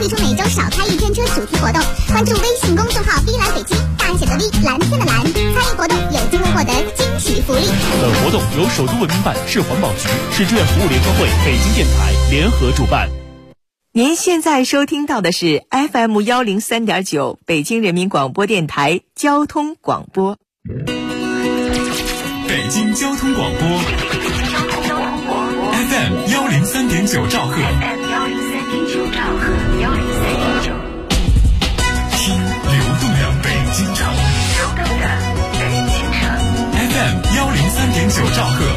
推出每周少开一天车主题活动，关注微信公众号“V 蓝北京”，大写的 V， 蓝天的蓝，参与活动有机会获得惊喜福利。 本活动由首都文明办、市环保局、市志愿服务联合会、北京电台联合主办。 您现在收听到的是 FM103.9 北京人民广播电台交通广播。 北京交通广播 FM103.9 兆赫，听流动的北京城FM103.9 兆赫，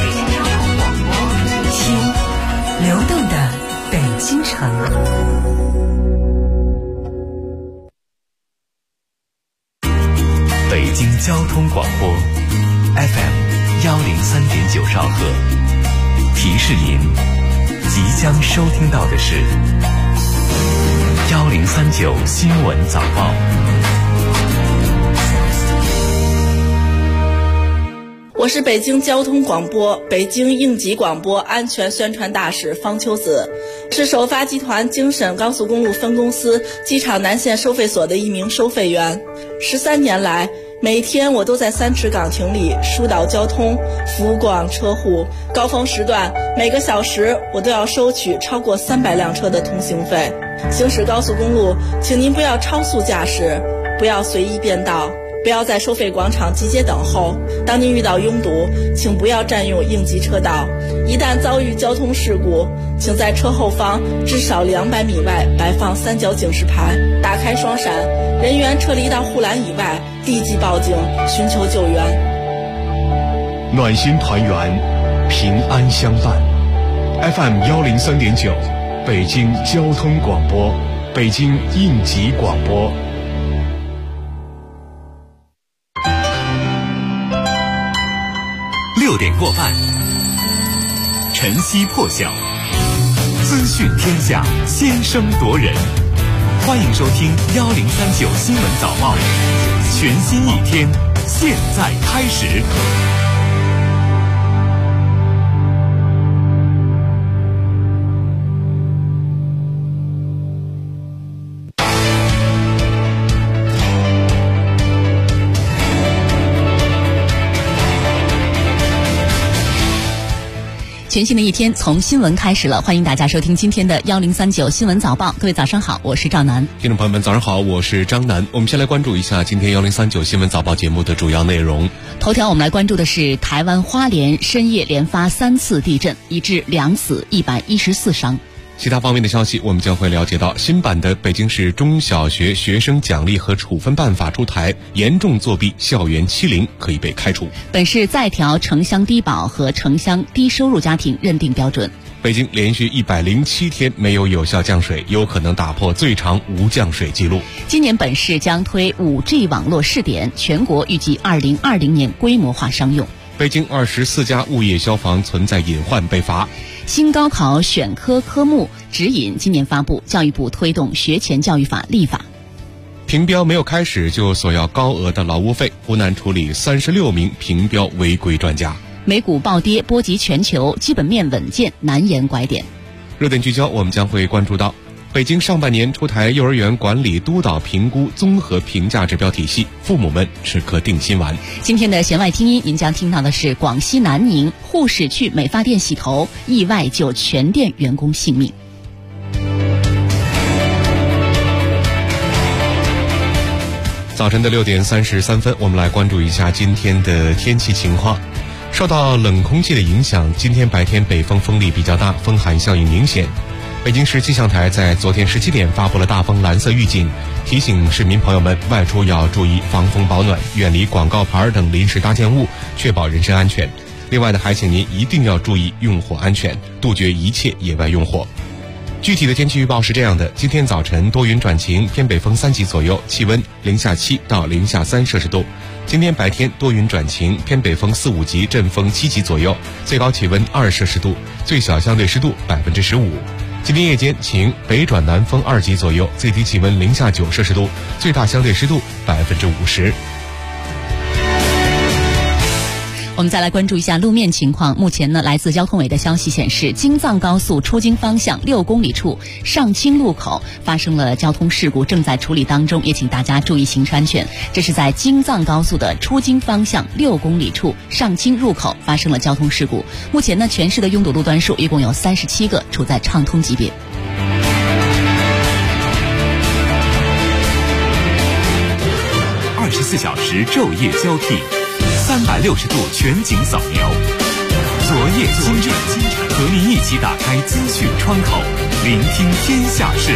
听流动的北京城。 北京交通广播 FM103.9 兆赫，提示您即将收听到的是1039新闻早报。 我是北京交通广播、北京应急广播安全宣传大使方秋子，是首发集团京沈高速公路分公司机场南线收费所的一名收费员。13年来，每天我都在3池岗亭里疏导交通，服务过往车户。高峰时段，每个小时我都要收取超过300辆车的通行费。行驶高速公路，请您不要超速驾驶，不要随意变道，不要在收费广场集结等候。当您遇到拥堵，请不要占用应急车道。一旦遭遇交通事故，请在车后方至少200米外摆放3角警示牌，打开双闪，人员撤离到护栏以外，立即报警寻求救援。 暖心团圆，平安相伴。 FM103.9 北京交通广播，北京应急广播。 6点过半，晨曦破晓，资讯天下，先声夺人。欢迎收听1039新闻早报，全新一天，现在开始。 全新的一天从新闻开始了，欢迎大家收听今天的1039新闻早报。各位早上好，我是赵楠。 听众朋友们早上好，我是张楠。我们先来关注一下今天1039新闻早报节目的主要内容。 头条我们来关注的是台湾花莲深夜连发3次地震，已致2死114伤。 其他方面的消息，我们将会了解到新版的北京市中小学学生奖励和处分办法出台，严重作弊校园欺凌可以被开除。 本市再调城乡低保和城乡低收入家庭认定标准。 北京连续107天没有有效降水，有可能打破最长无降水记录。 今年本市将推 5G 网络试点，全国预计2020年规模化商用。 北京24家物业消防存在隐患被罚。 新高考选科科目指引今年发布，教育部推动学前教育法立法。 评标没有开始就索要高额的劳务费，湖南处理36名评标违规专家。 美股暴跌波及全球，基本面稳健，难言拐点。 热点聚焦，我们将会关注到北京上半年出台幼儿园管理督导评估综合评价指标体系，父母们吃颗定心丸。 今天的弦外听音，您将听到的是广西南宁护士去美发店洗头，意外救全店员工性命。 早晨的6点33分，我们来关注一下今天的天气情况。受到冷空气的影响，今天白天北风风力比较大，风寒效应明显。北京市气象台在昨天17点发布了大风蓝色预警，提醒市民朋友们外出要注意防风保暖，远离广告牌等临时搭建物，确保人身安全。另外呢，还请您一定要注意用火安全，杜绝一切野外用火。具体的天气预报是这样的：今天早晨多云转晴，偏北风3级左右，气温0-7到0-3摄氏度。今天白天多云转晴，偏北风4、5级，阵风7级左右，最高气温2摄氏度，最小相对湿度15%。今天夜间晴，北转南风2级左右，最低气温0-9摄氏度，最大相对湿度50%。 我们再来关注一下路面情况。目前呢，来自交通委的消息显示，京藏高速出京方向6公里处上清路口发生了交通事故，正在处理当中，也请大家注意行车安全。这是在京藏高速的出京方向6公里处上清入口发生了交通事故。目前呢，全市的拥堵路段数一共有37个，处在畅通级别。 24小时昼夜交替，360度全景扫描，昨夜今晨，和您一起打开资讯窗口，聆听天下事。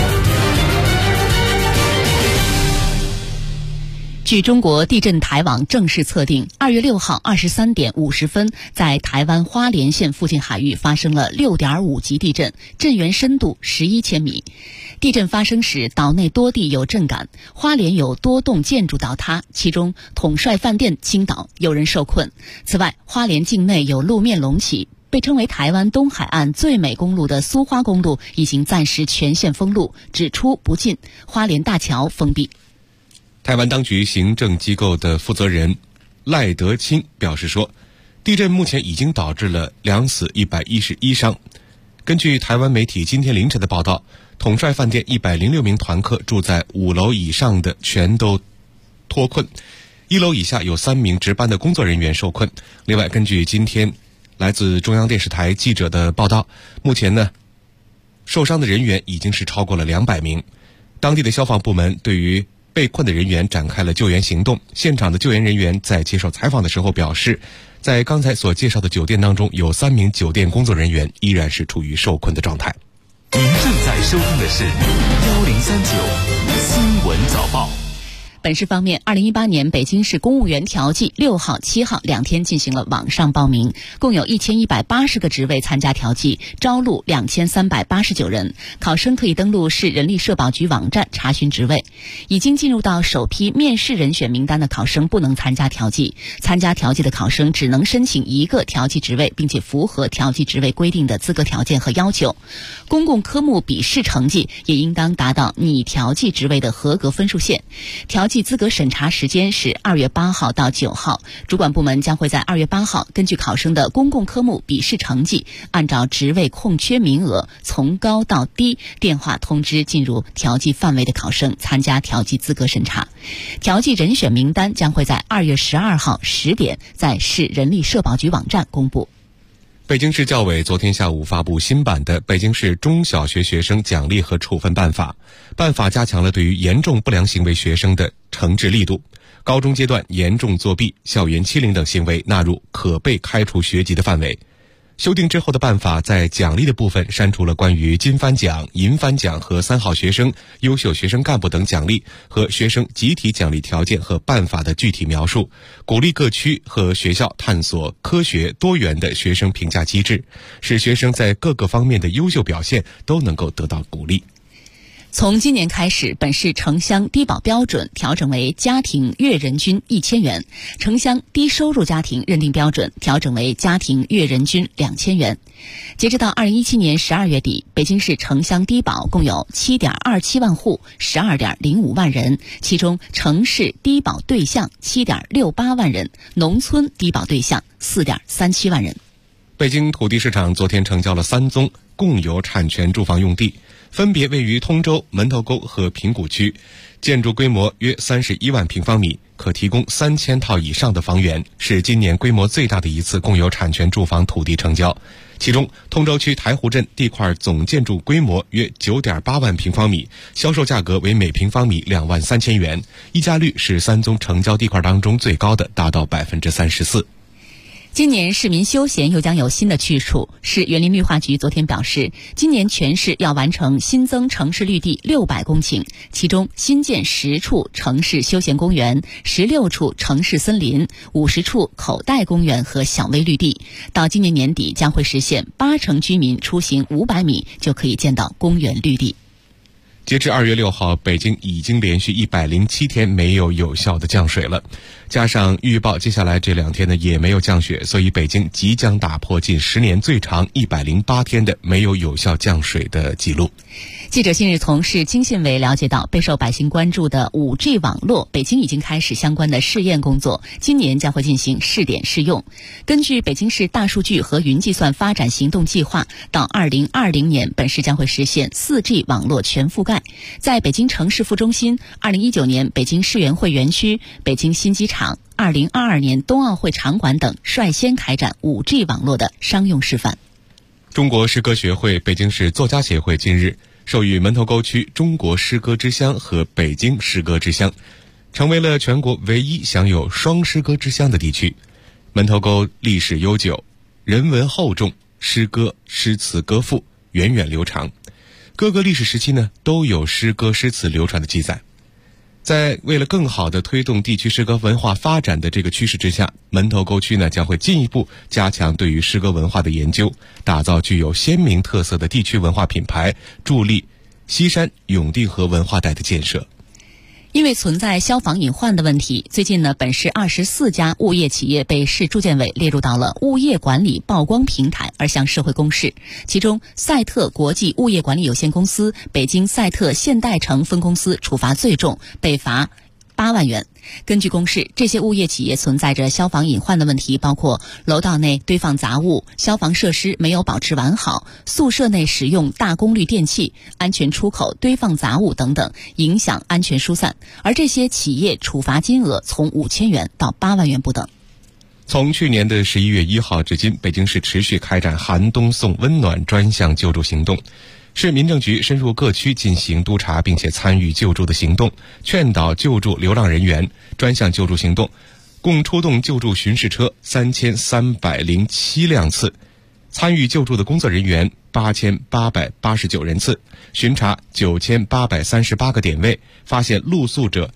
据中国地震台网正式测定，2月6号23点50分，在台湾花莲县附近海域发生了6.5级地震，震源深度11千米。地震发生时，岛内多地有震感，花莲有多栋建筑倒塌，其中统帅饭店倾倒，有人受困。此外，花莲境内有路面隆起，被称为台湾东海岸最美公路的苏花公路已经暂时全线封路，只出不进，花莲大桥封闭。 台湾当局行政机构的负责人赖德清表示说，地震目前已经导致了2死111伤。根据台湾媒体今天凌晨的报道，统帅饭店106名团客住在5楼以上的全都脱困，1楼以下有3名值班的工作人员受困。另外，根据今天来自中央电视台记者的报道，目前呢，受伤的人员已经是超过了200名。当地的消防部门对于被困的人员展开了救援行动。现场的救援人员在接受采访的时候表示，在刚才所介绍的酒店当中，有3名酒店工作人员依然是处于受困的状态。 您正在收听的是1039新闻早报。 本市方面，2018年北京市公务员调剂6号、7号2天进行了网上报名，共有1180个职位参加调剂，招录2389人。考生可以登录市人力社保局网站查询职位。已经进入到首批面试人选名单的考生不能参加调剂，参加调剂的考生只能申请1个调剂职位，并且符合调剂职位规定的资格条件和要求。公共科目笔试成绩也应当达到拟调剂职位的合格分数线。调剂资格审查时间是2月8号到9号，主管部门将会在2月8号根据考生的公共科目笔试成绩，按照职位空缺名额从高到低电话通知进入调剂范围的考生参加调剂资格审查。调剂人选名单将会在2月12号10点在市人力社保局网站公布。 北京市教委昨天下午发布新版的《北京市中小学学生奖励和处分办法》，办法加强了对于严重不良行为学生的惩治力度，高中阶段严重作弊、校园欺凌等行为纳入可被开除学籍的范围。修订之后的办法在奖励的部分删除了关于金帆奖、银帆奖和3好学生、优秀学生干部等奖励和学生集体奖励条件和办法的具体描述，鼓励各区和学校探索科学多元的学生评价机制，使学生在各个方面的优秀表现都能够得到鼓励。 从今年开始，本市城乡低保标准调整为家庭月人均1000元，城乡低收入家庭认定标准调整为家庭月人均2000元。截止到2017年12月底，北京市城乡低保共有 7.27 万户 12.05 万人，其中城市低保对象 7.68 万人，农村低保对象 4.37 万人。 北京土地市场昨天成交了3宗共有产权住房用地，分别位于通州、门头沟和平谷区，建筑规模约31万平方米，可提供3000套以上的房源，是今年规模最大的一次共有产权住房土地成交。其中，通州区台湖镇地块总建筑规模约 9.8 万平方米，销售价格为每平方米2万3000元，溢价率是3宗成交地块当中最高的，达到 34%。 今年市民休闲又将有新的去处。市园林绿化局昨天表示，今年全市要完成新增城市绿地600公顷，其中新建10处城市休闲公园，16处城市森林，50处口袋公园和小微绿地。到今年年底将会实现80%居民出行500米就可以见到公园绿地。 截至2月6号，北京已经连续107天没有有效的降水了，加上预报接下来这2天呢也没有降雪，所以北京即将打破近10年最长108天的没有有效降水的记录。 记者近日从市经信委了解到，备受百姓关注的 5G 网络，北京已经开始相关的试验工作，今年将会进行试点试用。根据北京市大数据和云计算发展行动计划，到2020年，本市将会实现 4G 网络全覆盖。在北京城市副中心，2019年北京世园会园区、北京新机场、2022年冬奥会场馆等率先开展 5G 网络的商用示范。 中国诗歌学会、北京市作家协会近日授予门头沟区中国诗歌之乡和北京诗歌之乡，成为了全国唯一享有双诗歌之乡的地区。门头沟历史悠久，人文厚重，诗歌诗词歌赋源远流长，各个历史时期呢都有诗歌诗词流传的记载。在为了更好地推动地区诗歌文化发展的这个趋势之下，门头沟区呢将会进一步加强对于诗歌文化的研究，打造具有鲜明特色的地区文化品牌，助力西山永定河文化带的建设。 因为存在消防隐患的问题，最近呢，本市24家物业企业被市住建委列入到了物业管理曝光平台，而向社会公示。其中，赛特国际物业管理有限公司、北京赛特现代城分公司处罚最重，被罚8万元。根据公示，这些物业企业存在着消防隐患的问题，包括楼道内堆放杂物、消防设施没有保持完好、宿舍内使用大功率电器、安全出口堆放杂物等等，影响安全疏散。而这些企业处罚金额从5000元到8万元不等。 从去年的11月1号至今，北京市持续开展寒冬送温暖专项救助行动。市民政局深入各区进行督查，并且参与救助的行动，劝导救助流浪人员。专项救助行动共出动救助巡视车3307辆次，参与救助的工作人员8889人次，巡查9838个点位，发现露宿者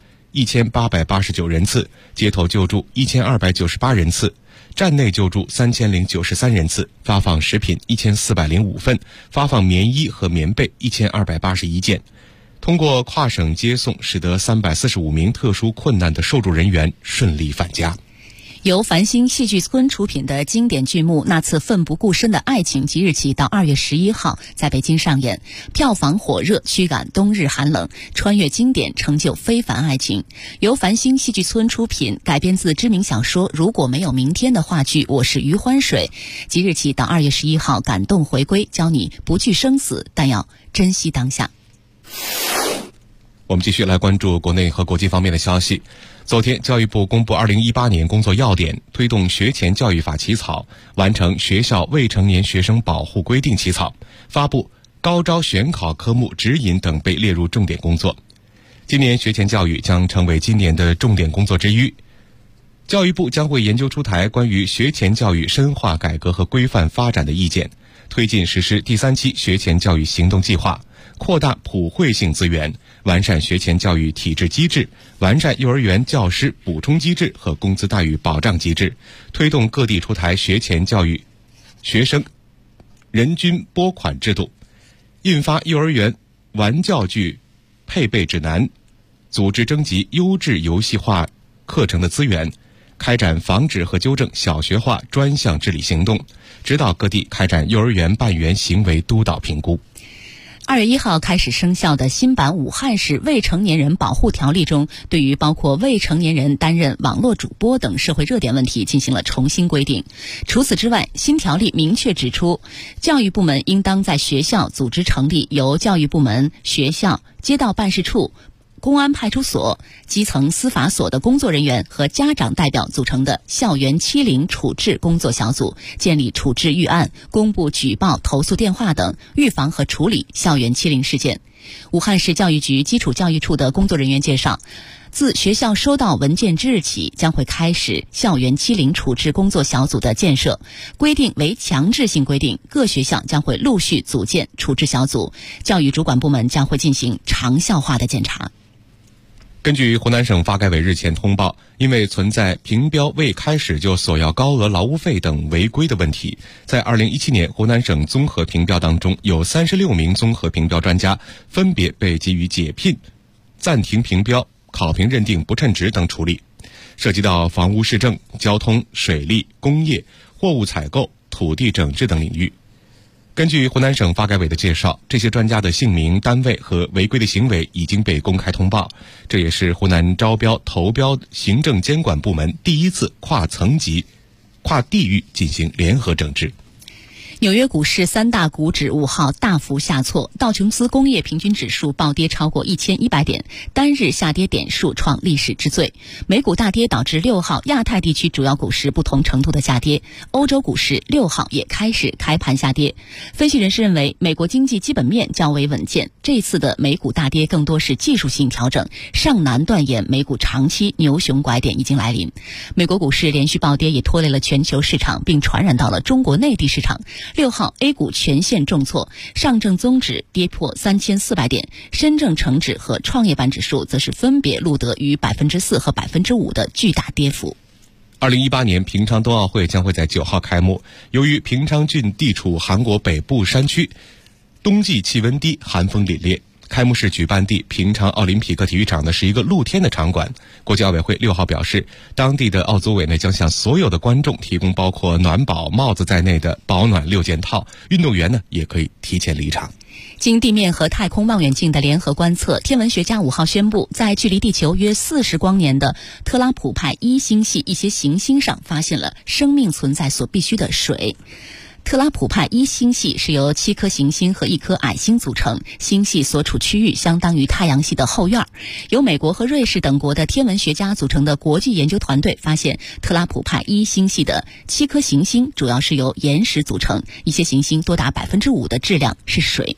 1889人次，街头救助1298人次，站内救助3093人次，发放食品1405份，发放棉衣和棉被1281件。通过跨省接送，使得345名特殊困难的受助人员顺利返家。 由繁星戏剧村出品的经典剧目《那次奋不顾身的爱情》即日起到2月11号在北京上演，票房火热，驱赶冬日寒冷，穿越经典，成就非凡爱情。由繁星戏剧村出品，改编自知名小说《如果没有明天》的话剧《我是余欢水》，即日起到2月11号感动回归，教你不惧生死，但要珍惜当下。 我们继续来关注国内和国际方面的消息。昨天，教育部公布2018年工作要点，推动学前教育法起草，完成学校未成年学生保护规定起草，发布高招选考科目指引等被列入重点工作。今年学前教育将成为今年的重点工作之一。教育部将会研究出台关于学前教育深化改革和规范发展的意见，推进实施第3期学前教育行动计划，扩大普惠性资源，完善学前教育体制机制，完善幼儿园教师补充机制和工资待遇保障机制，推动各地出台学前教育学生人均拨款制度，印发幼儿园玩教具配备指南，组织征集优质游戏化课程的资源，开展防止和纠正小学化专项治理行动，指导各地开展幼儿园办园行为督导评估。 2月1号开始生效的新版武汉市未成年人保护条例中，对于包括未成年人担任网络主播等社会热点问题进行了重新规定。除此之外，新条例明确指出，教育部门应当在学校组织成立由教育部门、学校、街道办事处、公安派出所、基层司法所的工作人员和家长代表组成的校园欺凌处置工作小组，建立处置预案，公布举报投诉电话等，预防和处理校园欺凌事件。武汉市教育局基础教育处的工作人员介绍，自学校收到文件之日起，将会开始校园欺凌处置工作小组的建设，规定为强制性规定，各学校将会陆续组建处置小组，教育主管部门将会进行长效化的检查。 根据湖南省发改委日前通报，因为存在评标未开始就索要高额劳务费等违规的问题，在2017年湖南省综合评标当中，有36名综合评标专家分别被给予解聘、暂停评标、考评认定不称职等处理，涉及到房屋市政、交通、水利、工业、货物采购、土地整治等领域。 根据湖南省发改委的介绍，这些专家的姓名、单位和违规的行为已经被公开通报，这也是湖南招标投标行政监管部门第一次跨层级、跨地域进行联合整治。 纽约股市三大股指5号大幅下挫，道琼斯工业平均指数暴跌超过1100点，单日下跌点数创历史之最。美股大跌导致6号亚太地区主要股市不同程度的下跌，欧洲股市6号也开始开盘下跌。分析人士认为，美国经济基本面较为稳健，这次的美股大跌更多是技术性调整，尚难断言美股长期牛熊拐点已经来临。美国股市连续暴跌也拖累了全球市场，并传染到了中国内地市场。6号 A 股全线重挫，上证综指跌破3400点，深证成指和创业板指数则是分别录得逾 4% 和 5% 的巨大跌幅。 2018年平昌冬奥会将会在9号开幕，由于平昌郡地处韩国北部山区，冬季气温低，寒风凛冽。开幕式举办地平昌奥林匹克体育场呢是一个露天的场馆。国际奥委会6号表示，当地的奥组委呢将向所有的观众提供包括暖宝、帽子在内的保暖6件套，运动员呢也可以提前离场。 经地面和太空望远镜的联合观测，天文学家5号宣布，在距离地球约40光年的特拉普派1星系一些行星上发现了生命存在所必需的水。特拉普派1星系是由7颗行星和1颗矮星组成，星系所处区域相当于太阳系的后院。由美国和瑞士等国的天文学家组成的国际研究团队发现，特拉普派1星系的7颗行星主要是由岩石组成，一些行星多达 5% 的质量是水。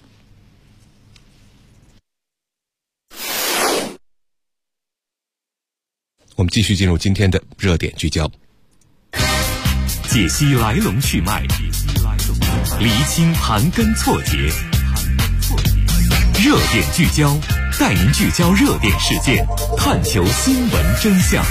我们继续进入今天的热点聚焦， 解析来龙去脉，厘清盘根错节，热点聚焦，带您聚焦热点事件，探求新闻真相。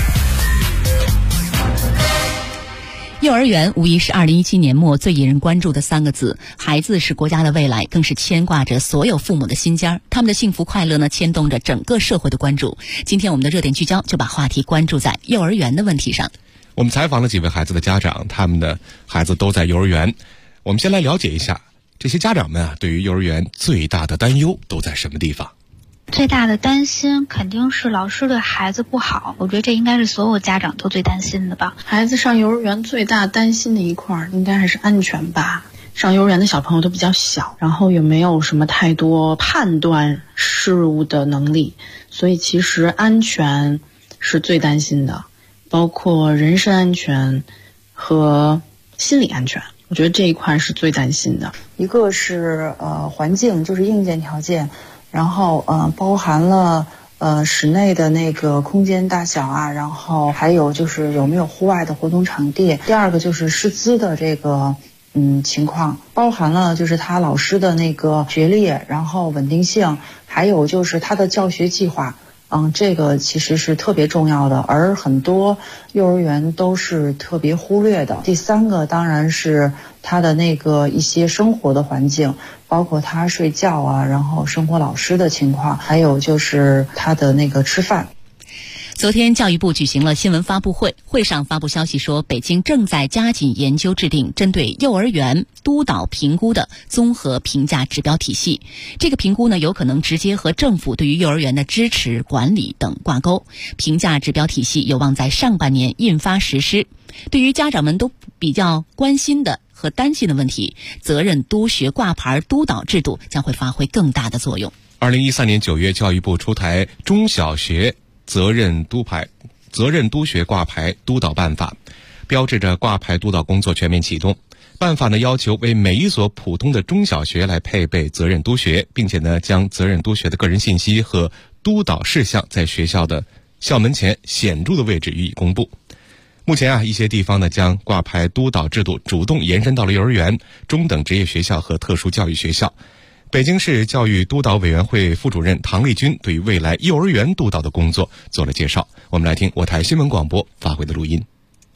幼儿园无疑是2017年末最引人关注的3个字，孩子是国家的未来，更是牵挂着所有父母的心尖儿。他们的幸福快乐呢，牵动着整个社会的关注。今天我们的热点聚焦就把话题关注在幼儿园的问题上。 我们采访了几位孩子的家长，他们的孩子都在幼儿园。我们先来了解一下这些家长们啊，对于幼儿园最大的担忧都在什么地方？ 最大的担心肯定是老师对孩子不好，我觉得这应该是所有家长都最担心的吧。 孩子上幼儿园最大担心的一块应该还是安全吧。上幼儿园的小朋友都比较小，然后也没有什么太多判断事物的能力，所以其实安全是最担心的，包括人身安全和心理安全，我觉得这一块是最担心的。 一个是环境，就是硬件条件，然后包含了室内的那个空间大小啊，然后还有就是有没有户外的活动场地。第二个就是师资的这个情况，包含了就是他老师的那个学历，然后稳定性，还有就是他的教学计划。这个其实是特别重要的，而很多幼儿园都是特别忽略的。第三个当然是他的那个一些生活的环境，包括他睡觉啊，然后生活老师的情况，还有就是他的那个吃饭。 昨天教育部举行了新闻发布会，会上发布消息说，北京正在加紧研究制定针对幼儿园督导评估的综合评价指标体系。这个评估呢，有可能直接和政府对于幼儿园的支持、管理等挂钩。评价指标体系有望在上半年印发实施。对于家长们都比较关心的和担心的问题，责任督学挂牌督导制度将会发挥更大的作用。 2013年9月，教育部出台中小学责任督学挂牌督导办法，标志着挂牌督导工作全面启动。办法呢要求为每一所普通的中小学来配备责任督学，并且呢将责任督学的个人信息和督导事项在学校的校门前显著的位置予以公布。目前啊，一些地方呢将挂牌督导制度主动延伸到了幼儿园、中等职业学校和特殊教育学校。北京市教育督导委员会副主任唐丽君对于未来幼儿园督导的工作做了介绍，我们来听我台新闻广播发回的录音。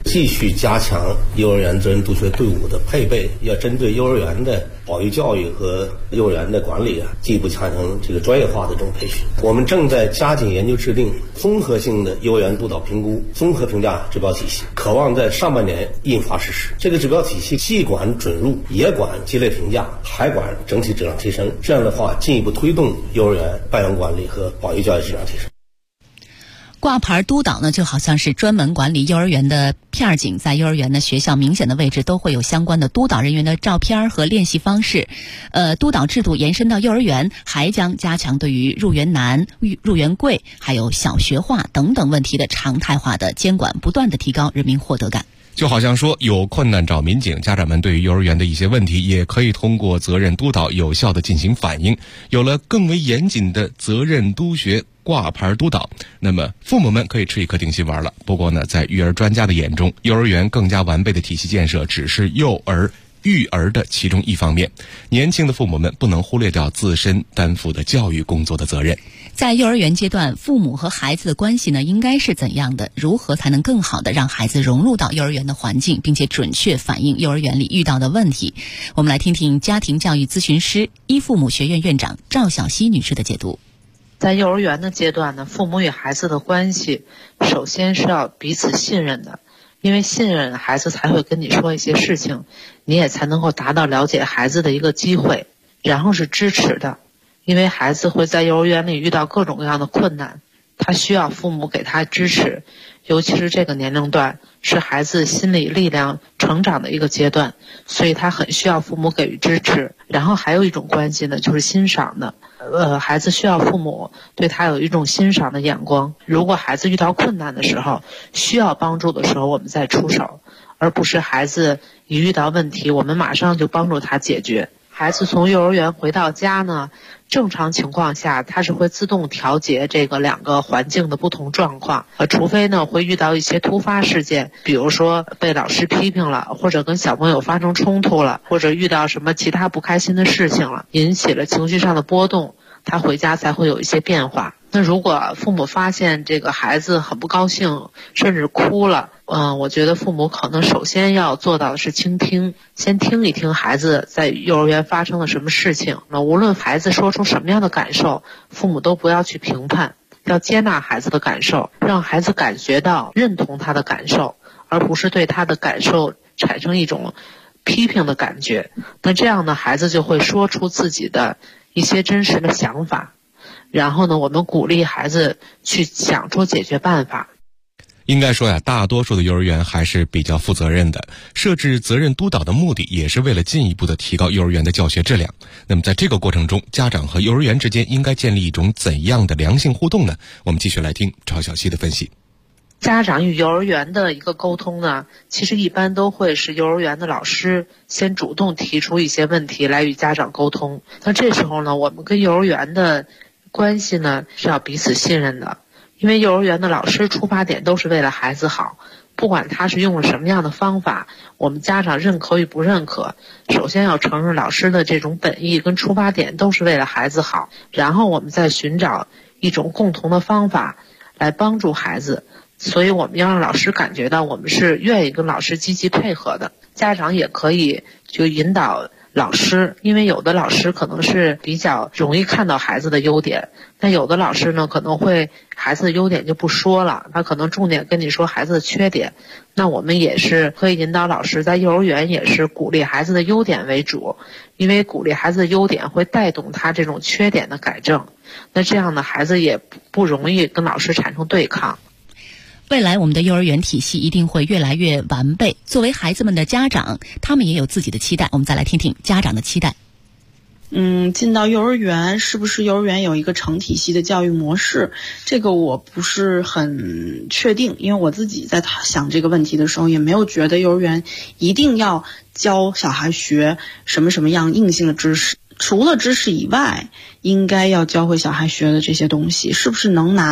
继续加强幼儿园责任督学队伍的配备，要针对幼儿园的保育教育和幼儿园的管理进一步加强这个专业化的这种培训。我们正在加紧研究制定综合性的幼儿园督导评估综合评价指标体系，渴望在上半年印发实施。这个指标体系既管准入，也管级类评价，还管整体质量提升。这样的话，进一步推动幼儿园办园管理和保育教育质量提升。 挂牌督导呢，就好像是专门管理幼儿园的片警，在幼儿园的学校明显的位置都会有相关的督导人员的照片和练习方式。督导制度延伸到幼儿园，还将加强对于入园难、入园贵，还有小学化等等问题的常态化的监管，不断的提高人民获得感。 就好像说有困难找民警，家长们对于幼儿园的一些问题也可以通过责任督导有效的进行反映，有了更为严谨的责任督学挂牌督导，那么父母们可以吃一颗定心丸了。不过呢，在育儿专家的眼中，幼儿园更加完备的体系建设只是育儿的其中一方面，年轻的父母们不能忽略掉自身担负的教育工作的责任。 在幼儿园阶段，父母和孩子的关系呢，应该是怎样的？如何才能更好的让孩子融入到幼儿园的环境，并且准确反映幼儿园里遇到的问题？我们来听听家庭教育咨询师、依父母学院院长赵晓溪女士的解读。 在幼儿园的阶段呢，父母与孩子的关系首先是要彼此信任的，因为信任孩子才会跟你说一些事情，你也才能够达到了解孩子的一个机会。然后是支持的，因为孩子会在幼儿园里遇到各种各样的困难，他需要父母给他支持，尤其是这个年龄段是孩子心理力量成长的一个阶段，所以他很需要父母给予支持。然后还有一种关系呢，就是欣赏的，孩子需要父母对他有一种欣赏的眼光。如果孩子遇到困难的时候，需要帮助的时候，我们再出手，而不是孩子一遇到问题，我们马上就帮助他解决。孩子从幼儿园回到家呢，正常情况下他是会自动调节这个两个环境的不同状况，除非呢会遇到一些突发事件，比如说被老师批评了，或者跟小朋友发生冲突了，或者遇到什么其他不开心的事情了，引起了情绪上的波动，他回家才会有一些变化。那如果父母发现这个孩子很不高兴，甚至哭了，我觉得父母可能首先要做到的是倾听，先听一听孩子在幼儿园发生了什么事情。那无论孩子说出什么样的感受，父母都不要去评判，要接纳孩子的感受，让孩子感觉到认同他的感受，而不是对他的感受产生一种批评的感觉。那这样呢，孩子就会说出自己的一些真实的想法，然后呢，我们鼓励孩子去想出解决办法。 应该说呀，大多数的幼儿园还是比较负责任的，设置责任督导的目的也是为了进一步的提高幼儿园的教学质量。那么在这个过程中，家长和幼儿园之间应该建立一种怎样的良性互动呢？我们继续来听赵晓溪的分析。 家长与幼儿园的一个沟通呢，其实一般都会是幼儿园的老师先主动提出一些问题来与家长沟通。那这时候呢，我们跟幼儿园的关系呢是要彼此信任的，因为幼儿园的老师出发点都是为了孩子好，不管他是用了什么样的方法，我们家长认可与不认可，首先要承认老师的这种本意跟出发点都是为了孩子好，然后我们再寻找一种共同的方法来帮助孩子。所以我们要让老师感觉到我们是愿意跟老师积极配合的。家长也可以就引导老师，因为有的老师可能是比较容易看到孩子的优点，那有的老师呢可能会孩子的优点就不说了，他可能重点跟你说孩子的缺点。那我们也是可以引导老师在幼儿园也是鼓励孩子的优点为主，因为鼓励孩子的优点会带动他这种缺点的改正，那这样呢孩子也不容易跟老师产生对抗。 未来我们的幼儿园体系一定会越来越完备，作为孩子们的家长，他们也有自己的期待。我们再来听听家长的期待。 进到幼儿园，是不是幼儿园有一个成体系的教育模式？这个我不是很确定，因为我自己在想这个问题的时候，也没有觉得幼儿园一定要教小孩学什么样硬性的知识。除了知识以外，应该要教会小孩学的这些东西，是不是能拿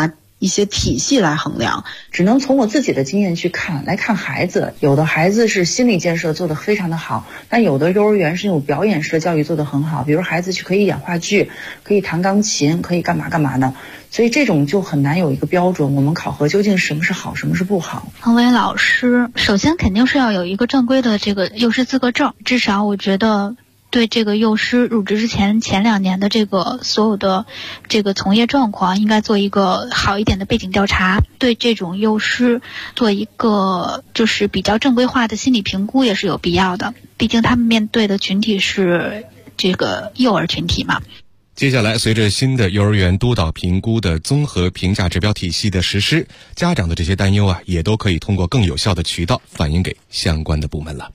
一些体系来衡量。 只能从我自己的经验去看孩子，有的孩子是心理建设做得非常的好，但有的幼儿园是有表演式的教育做得很好，比如孩子去可以演话剧，可以弹钢琴，可以干嘛干嘛的，所以这种就很难有一个标准，我们考核究竟什么是好，什么是不好。 成为老师，首先肯定是要有一个正规的这个幼师资格证，至少我觉得对这个幼师入职之前2年的这个所有的这个从业状况应该做一个好一点的背景调查，对这种幼师做一个就是比较正规化的心理评估也是有必要的，毕竟他们面对的群体是这个幼儿群体嘛。 接下来，随着新的幼儿园督导评估的综合评价指标体系的实施，家长的这些担忧也都可以通过更有效的渠道反映给相关的部门了。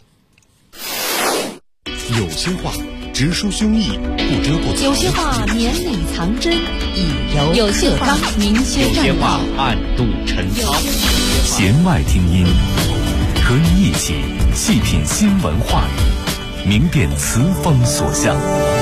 有些话直抒胸臆，不遮不藏； 有些话绵里藏针，以柔有些话明修栈道； 有些话暗度陈仓。 弦外听音，和你一起细品新闻话语，明辨词风所向。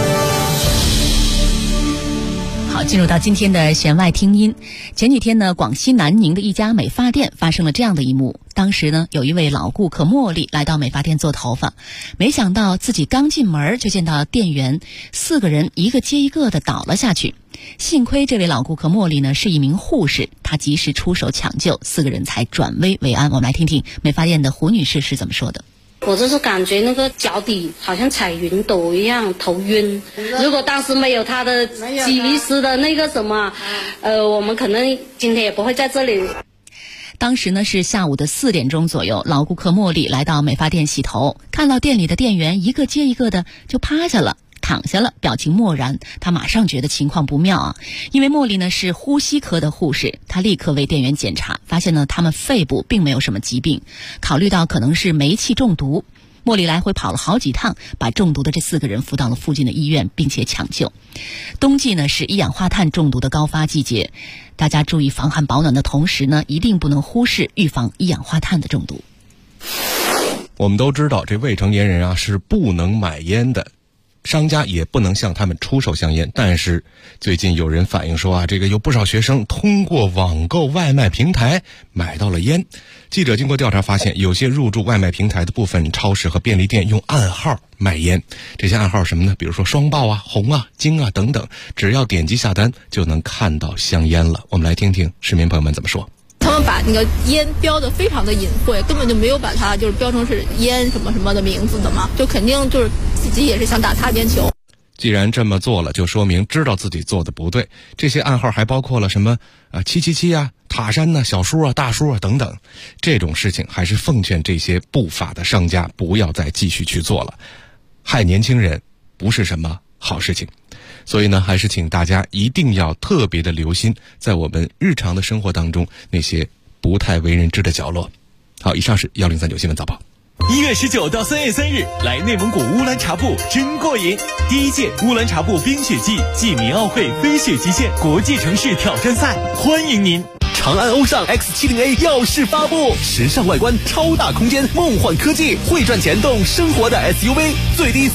好，进入到今天的弦外听音。前几天呢，广西南宁的一家美发店发生了这样的一幕。当时呢，有一位老顾客茉莉来到美发店做头发，没想到自己刚进门就见到店员4个人一个接一个的倒了下去。幸亏这位老顾客茉莉呢是一名护士，她及时出手抢救，4个人才转危为安。我们来听听美发店的胡女士是怎么说的。 我就是感觉那个脚底好像踩云朵一样，头晕。如果当时没有他的及时的那个什么，我们可能今天也不会在这里。 当时呢是下午的4点钟左右，老顾客茉莉来到美发店洗头，看到店里的店员一个接一个的就趴下了。躺下了，表情漠然，他马上觉得情况不妙啊！因为茉莉呢是呼吸科的护士，她立刻为店员检查，发现呢他们肺部并没有什么疾病，考虑到可能是煤气中毒，茉莉来回跑了好几趟，把中毒的这4个人扶到了附近的医院，并且抢救。冬季呢是一氧化碳中毒的高发季节，大家注意防寒保暖的同时呢，一定不能忽视预防一氧化碳的中毒。 我们都知道，这未成年人是不能买烟的。商家也不能向他们出售香烟，但是最近有人反映说这个有不少学生通过网购外卖平台买到了烟。记者经过调查发现，有些入驻外卖平台的部分超市和便利店用暗号卖烟。这些暗号什么呢？比如说双爆红京等等，只要点击下单就能看到香烟了。我们来听听市民朋友们怎么说。 他们把那个烟标的非常的隐晦，根本就没有把它就是标成是烟什么什么的名字的嘛，就肯定就是自己也是想打擦边球。 既然这么做了，就说明知道自己做的不对。这些暗号还包括了什么777塔山小叔大叔等等，这种事情还是奉劝这些不法的商家不要再继续去做了，害年轻人不是什么好事情。所以呢，还是请大家一定要特别的留心，在我们日常的生活当中那些不太为人知的角落。好，以上是1039新闻早报。 1月19到3月3日，来内蒙古乌兰察布真过瘾！第1届乌兰察布冰雪季暨民奥会飞雪极限国际城市挑战赛，欢迎您！ 长安欧尚 X70A 耀世发布，时尚外观，超大空间，梦幻科技，会赚钱动生活的 SUV， 最低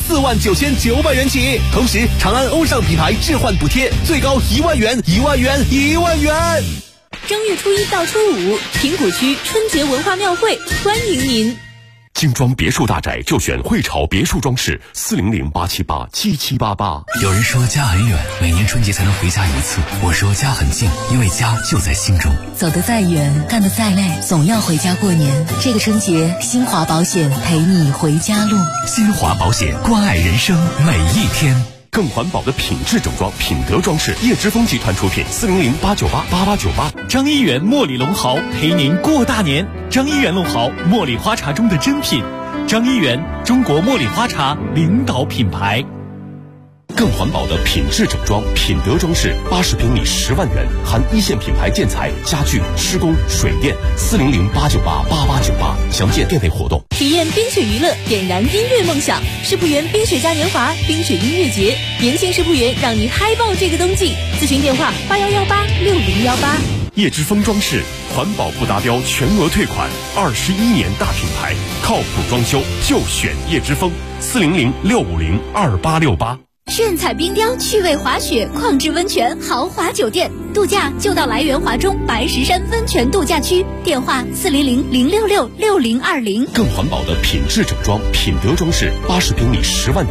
49900元起。同时，长安欧尚品牌置换补贴最高1万元，1万元，1万元。 正月初1到初5，平谷区春节文化庙会欢迎您。 精装别墅大宅就选汇潮别墅装饰，400-878-7788。 有人说家很远，每年春节才能回家一次。我说家很近，因为家就在心中。 走得再远，干得再累，总要回家过年。这个春节，新华保险陪你回家路。 新华保险，关爱人生每一天。更环保的品质整装，品德装饰，叶之峰集团出品，400-898-8898。 张一元茉莉龙豪陪您过大年。张一元龙豪，茉莉花茶中的珍品。张一元，中国茉莉花茶领导品牌。 更环保的品质整装，品德装饰，80平米10万元，含一线品牌建材、家具、施工、水电，400-898-8898。详见店内活动。 体验冰雪娱乐，点燃音乐梦想。世博园冰雪嘉年华冰雪音乐节，明星世博园让你嗨爆这个冬季。咨询电话81186018。 叶之峰装饰，环保不达标全额退款，21年大品牌，靠谱装修就选叶之峰，400-650-2868。 炫彩冰雕、趣味滑雪、矿质温泉、豪华酒店，度假就到来源华中白石山温泉度假区，电话400-066-6020。 更环保的品质整装，品德装饰，80平米10万元。